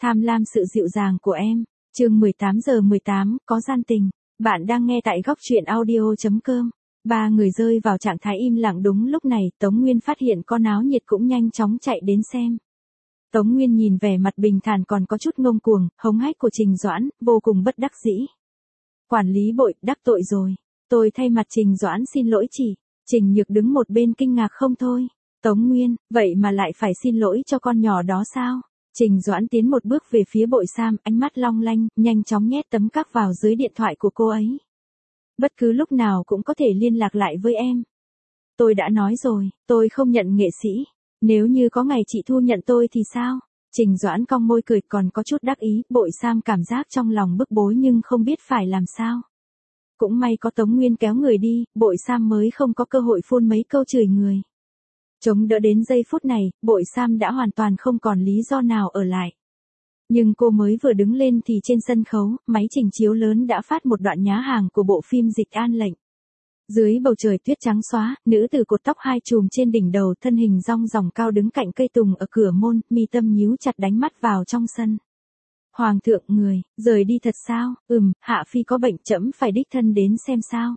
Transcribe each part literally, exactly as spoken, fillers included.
Tham lam sự dịu dàng của em. Chương mười tám giờ mười tám, có gian tình. Bạn đang nghe tại góc truyện audio chấm com. Ba người rơi vào trạng thái im lặng đúng lúc này, Tống Nguyên phát hiện có náo nhiệt cũng nhanh chóng chạy đến xem. Tống Nguyên nhìn vẻ mặt bình thản còn có chút ngông cuồng, hống hách của Trình Doãn, vô cùng bất đắc dĩ. Quản lý Bội, đắc tội rồi. Tôi thay mặt Trình Doãn xin lỗi chị. Trình Nhược đứng một bên kinh ngạc không thôi. Tống Nguyên, vậy mà lại phải xin lỗi cho con nhỏ đó sao? Trình Doãn tiến một bước về phía Bội Sam, ánh mắt long lanh, nhanh chóng nhét tấm các vào dưới điện thoại của cô ấy. Bất cứ lúc nào cũng có thể liên lạc lại với em. Tôi đã nói rồi, tôi không nhận nghệ sĩ. Nếu như có ngày chị thu nhận tôi thì sao? Trình Doãn cong môi cười còn có chút đắc ý, Bội Sam cảm giác trong lòng bức bối nhưng không biết phải làm sao. Cũng may có Tống Nguyên kéo người đi, Bội Sam mới không có cơ hội phun mấy câu chửi người. Chống đỡ đến giây phút này, Bội Sam đã hoàn toàn không còn lý do nào ở lại. Nhưng cô mới vừa đứng lên thì trên sân khấu, máy trình chiếu lớn đã phát một đoạn nhá hàng của bộ phim Dịch An Lệnh. Dưới bầu trời tuyết trắng xóa, nữ tử cột tóc hai chùm trên đỉnh đầu, thân hình rong ròng cao đứng cạnh cây tùng ở cửa môn, mi tâm nhíu chặt đánh mắt vào trong sân. Hoàng thượng người, rời đi thật sao? Ừm, Hạ Phi có bệnh, trẫm phải đích thân đến xem sao.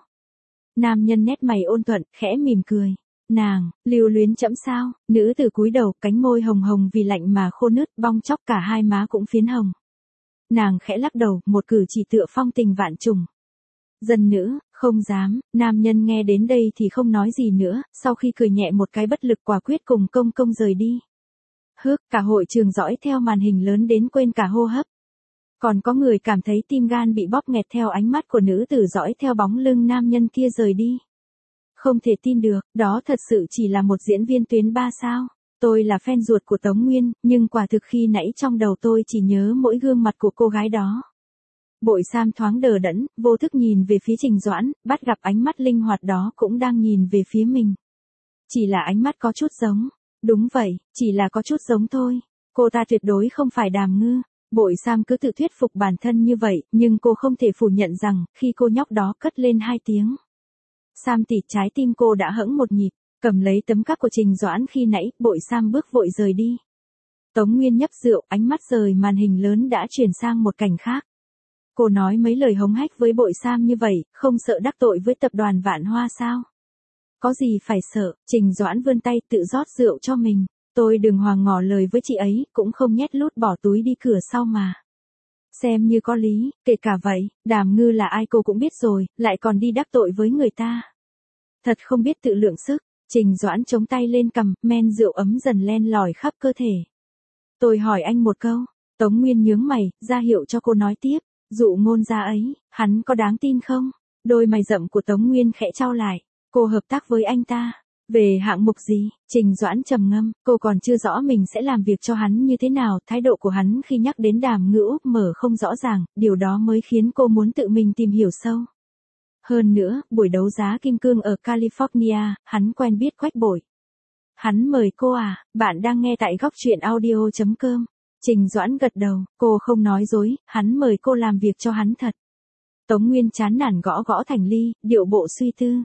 Nam nhân nét mày ôn thuận, khẽ mỉm cười. Nàng, lưu luyến trẫm sao? Nữ tử cúi đầu, cánh môi hồng hồng vì lạnh mà khô nứt, bong chóc cả hai má cũng phiến hồng. Nàng khẽ lắc đầu, một cử chỉ tựa phong tình vạn trùng. Dân nữ, không dám. Nam nhân nghe đến đây thì không nói gì nữa, sau khi cười nhẹ một cái bất lực quả quyết cùng công công rời đi. Hước, cả hội trường dõi theo màn hình lớn đến quên cả hô hấp. Còn có người cảm thấy tim gan bị bóp nghẹt theo ánh mắt của nữ tử dõi theo bóng lưng nam nhân kia rời đi. Không thể tin được, đó thật sự chỉ là một diễn viên tuyến ba sao. Tôi là fan ruột của Tống Nguyên, nhưng quả thực khi nãy trong đầu tôi chỉ nhớ mỗi gương mặt của cô gái đó. Bội Sam thoáng đờ đẫn, vô thức nhìn về phía Trình Doãn, bắt gặp ánh mắt linh hoạt đó cũng đang nhìn về phía mình. Chỉ là ánh mắt có chút giống. Đúng vậy, chỉ là có chút giống thôi. Cô ta tuyệt đối không phải Đàm Ngư. Bội Sam cứ tự thuyết phục bản thân như vậy, nhưng cô không thể phủ nhận rằng, khi cô nhóc đó cất lên hai tiếng. Sam tỉ, trái tim cô đã hững một nhịp, cầm lấy tấm cắc của Trình Doãn khi nãy, Bội Sam bước vội rời đi. Tống Nguyên nhấp rượu, ánh mắt rời màn hình lớn đã chuyển sang một cảnh khác. Cô nói mấy lời hống hách với Bội Sam như vậy, không sợ đắc tội với tập đoàn Vạn Hoa sao? Có gì phải sợ? Trình Doãn vươn tay tự rót rượu cho mình. Tôi đừng hoàng ngỏ lời với chị ấy, cũng không nhét lút bỏ túi đi cửa sau mà. Xem như có lý, kể cả vậy, Đàm Ngư là ai cô cũng biết rồi, lại còn đi đắc tội với người ta. Thật không biết tự lượng sức. Trình Doãn chống tay lên cằm, men rượu ấm dần len lỏi khắp cơ thể. Tôi hỏi anh một câu. Tống Nguyên nhướng mày, ra hiệu cho cô nói tiếp. Dụ ngôn gia ấy, hắn có đáng tin không? Đôi mày rậm của Tống Nguyên khẽ chau lại. Cô hợp tác với anh ta. Về hạng mục gì? Trình Doãn trầm ngâm, cô còn chưa rõ mình sẽ làm việc cho hắn như thế nào, thái độ của hắn khi nhắc đến Đàm Ngữ Úc mở không rõ ràng, điều đó mới khiến cô muốn tự mình tìm hiểu sâu. Hơn nữa, buổi đấu giá kim cương ở California, hắn quen biết Quách Bội. Hắn mời cô à? Bạn đang nghe tại góc truyện audio chấm com. Trình Doãn gật đầu, cô không nói dối, hắn mời cô làm việc cho hắn thật. Tống Nguyên chán nản gõ gõ thành ly, điệu bộ suy tư.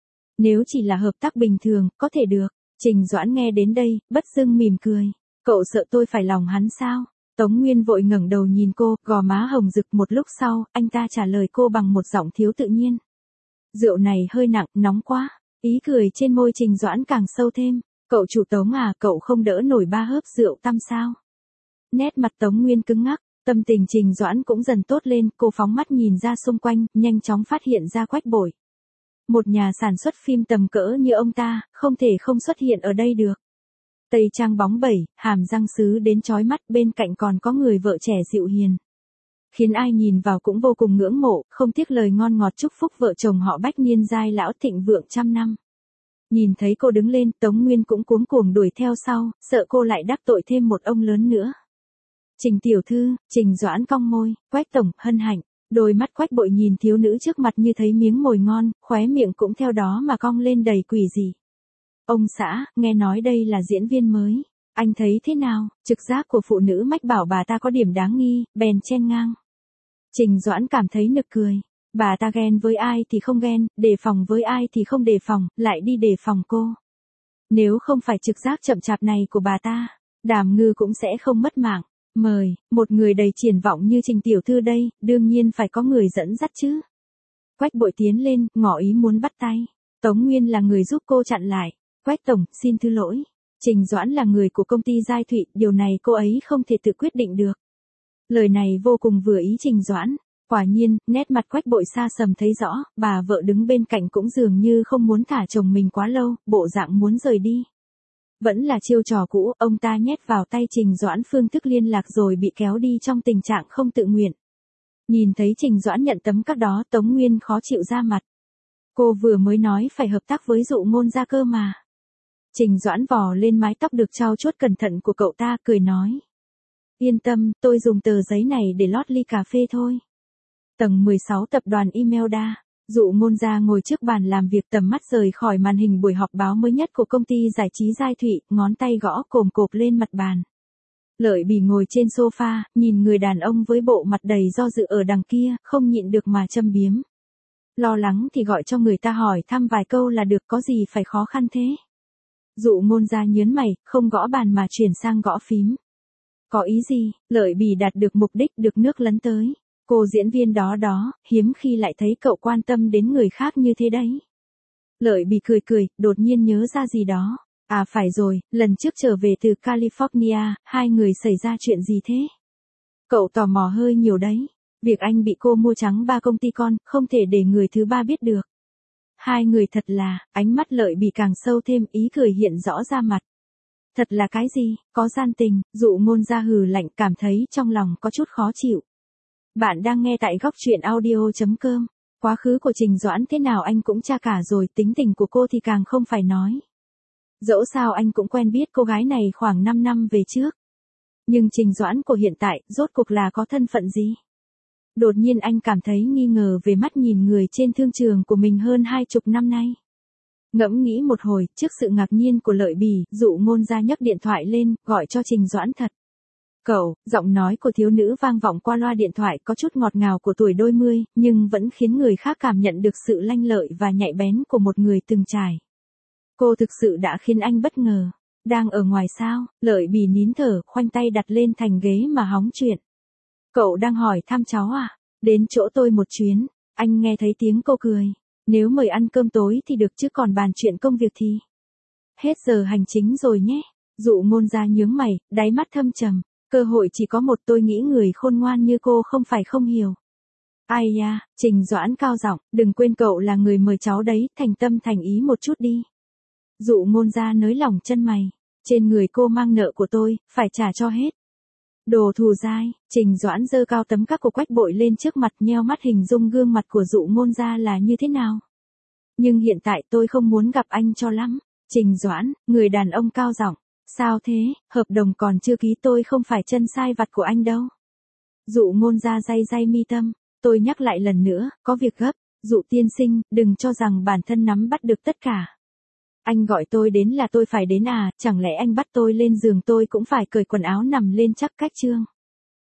Nếu chỉ là hợp tác bình thường, có thể được. Trình Doãn nghe đến đây, bất dưng mỉm cười. Cậu sợ tôi phải lòng hắn sao? Tống Nguyên vội ngẩng đầu nhìn cô, gò má hồng rực. Một lúc sau, anh ta trả lời cô bằng một giọng thiếu tự nhiên. Rượu này hơi nặng, nóng quá. Ý cười trên môi Trình Doãn càng sâu thêm. Cậu chủ Tống à, cậu không đỡ nổi ba hớp rượu tăm sao? Nét mặt Tống Nguyên cứng ngắc, tâm tình Trình Doãn cũng dần tốt lên, cô phóng mắt nhìn ra xung quanh, nhanh chóng phát hiện ra Quách Bội. Một nhà sản xuất phim tầm cỡ như ông ta, không thể không xuất hiện ở đây được. Tây trang bóng bẩy, hàm răng sứ đến chói mắt, bên cạnh còn có người vợ trẻ dịu hiền. Khiến ai nhìn vào cũng vô cùng ngưỡng mộ, không tiếc lời ngon ngọt chúc phúc vợ chồng họ Bách niên giai lão thịnh vượng trăm năm. Nhìn thấy cô đứng lên, Tống Nguyên cũng cuống cuồng đuổi theo sau, sợ cô lại đắc tội thêm một ông lớn nữa. Trình tiểu thư, Trình Doãn cong môi, Quách tổng, hân hạnh. Đôi mắt Quách Bội nhìn thiếu nữ trước mặt như thấy miếng mồi ngon, khóe miệng cũng theo đó mà cong lên đầy quỷ dị. Ông xã, nghe nói đây là diễn viên mới. Anh thấy thế nào? Trực giác của phụ nữ mách bảo bà ta có điểm đáng nghi, bèn chen ngang. Trình Doãn cảm thấy nực cười. Bà ta ghen với ai thì không ghen, đề phòng với ai thì không đề phòng, lại đi đề phòng cô. Nếu không phải trực giác chậm chạp này của bà ta, Đàm Ngư cũng sẽ không mất mạng. Mời, một người đầy triển vọng như Trình tiểu thư đây, đương nhiên phải có người dẫn dắt chứ. Quách Bội tiến lên, ngỏ ý muốn bắt tay. Tống Nguyên là người giúp cô chặn lại. Quách tổng, xin thứ lỗi. Trình Doãn là người của công ty Giai Thụy, điều này cô ấy không thể tự quyết định được. Lời này vô cùng vừa ý Trình Doãn. Quả nhiên, nét mặt Quách Bội xa sầm thấy rõ, bà vợ đứng bên cạnh cũng dường như không muốn thả chồng mình quá lâu, bộ dạng muốn rời đi. Vẫn là chiêu trò cũ, ông ta nhét vào tay Trình Doãn phương thức liên lạc rồi bị kéo đi trong tình trạng không tự nguyện. Nhìn thấy Trình Doãn nhận tấm các đó, Tống Nguyên khó chịu ra mặt. Cô vừa mới nói phải hợp tác với Dụ Ngôn Gia cơ mà. Trình Doãn vò lên mái tóc được trau chuốt cẩn thận của cậu ta, cười nói. Yên tâm, tôi dùng tờ giấy này để lót ly cà phê thôi. Tầng mười sáu tập đoàn Imelda. Dụ Ngôn Gia ngồi trước bàn làm việc, tầm mắt rời khỏi màn hình buổi họp báo mới nhất của công ty giải trí Giai Thụy, ngón tay gõ cồm cộp lên mặt bàn. Lợi Bỉ ngồi trên sofa, nhìn người đàn ông với bộ mặt đầy do dự ở đằng kia, không nhịn được mà châm biếm. Lo lắng thì gọi cho người ta hỏi thăm vài câu là được, có gì phải khó khăn thế. Dụ Ngôn Gia nhớn mày, không gõ bàn mà chuyển sang gõ phím. Có ý gì? Lợi Bỉ đạt được mục đích, được nước lấn tới. Cô diễn viên đó đó, hiếm khi lại thấy cậu quan tâm đến người khác như thế đấy. Lợi Bỉ cười cười, đột nhiên nhớ ra gì đó. À phải rồi, lần trước trở về từ California, hai người xảy ra chuyện gì thế? Cậu tò mò hơi nhiều đấy. Việc anh bị cô mua trắng ba công ty con, không thể để người thứ ba biết được. Hai người thật là, ánh mắt Lợi Bỉ càng sâu thêm, ý cười hiện rõ ra mặt. Thật là cái gì, có gian tình, Dụ Ngôn Gia hừ lạnh, cảm thấy trong lòng có chút khó chịu. Bạn đang nghe tại góc truyện audio chấm com. Quá khứ của Trình Doãn thế nào anh cũng tra cả rồi, tính tình của cô thì càng không phải nói. Dẫu sao anh cũng quen biết cô gái này khoảng năm năm về trước. Nhưng Trình Doãn của hiện tại, rốt cuộc là có thân phận gì? Đột nhiên anh cảm thấy nghi ngờ về mắt nhìn người trên thương trường của mình hơn hai chục năm nay. Ngẫm nghĩ một hồi, trước sự ngạc nhiên của Lợi Bỉ, Dụ Ngôn Gia nhấc điện thoại lên, gọi cho Trình Doãn thật. Cậu, giọng nói của thiếu nữ vang vọng qua loa điện thoại có chút ngọt ngào của tuổi đôi mươi, nhưng vẫn khiến người khác cảm nhận được sự lanh lợi và nhạy bén của một người từng trải. Cô thực sự đã khiến anh bất ngờ. Đang ở ngoài sao? Lợi Bỉ nín thở, khoanh tay đặt lên thành ghế mà hóng chuyện. Cậu đang hỏi thăm cháu à? Đến chỗ tôi một chuyến. Anh nghe thấy tiếng cô cười. Nếu mời ăn cơm tối thì được chứ còn bàn chuyện công việc thì. Hết giờ hành chính rồi nhé. Dụ Ngôn Gia nhướng mày, đáy mắt thâm trầm. Cơ hội chỉ có một, tôi nghĩ người khôn ngoan như cô không phải không hiểu. Ai da, Trình Doãn cao giọng, đừng quên cậu là người mời cháu đấy, thành tâm thành ý một chút đi. Dụ Ngôn Gia nới lỏng chân mày. Trên người cô mang nợ của tôi, phải trả cho hết. Đồ thù dai, Trình Doãn giơ cao tấm các của Quách Bội lên trước mặt, nheo mắt hình dung gương mặt của Dụ Ngôn Gia là như thế nào. Nhưng hiện tại tôi không muốn gặp anh cho lắm. Trình Doãn, người đàn ông cao giọng. Sao thế, hợp đồng còn chưa ký, tôi không phải chân sai vặt của anh đâu. Dụ Ngôn Gia day day mi tâm. Tôi nhắc lại lần nữa, có việc gấp. Dụ tiên sinh, đừng cho rằng bản thân nắm bắt được tất cả. Anh gọi tôi đến là tôi phải đến à, chẳng lẽ anh bắt tôi lên giường tôi cũng phải cởi quần áo nằm lên chắc cách chương.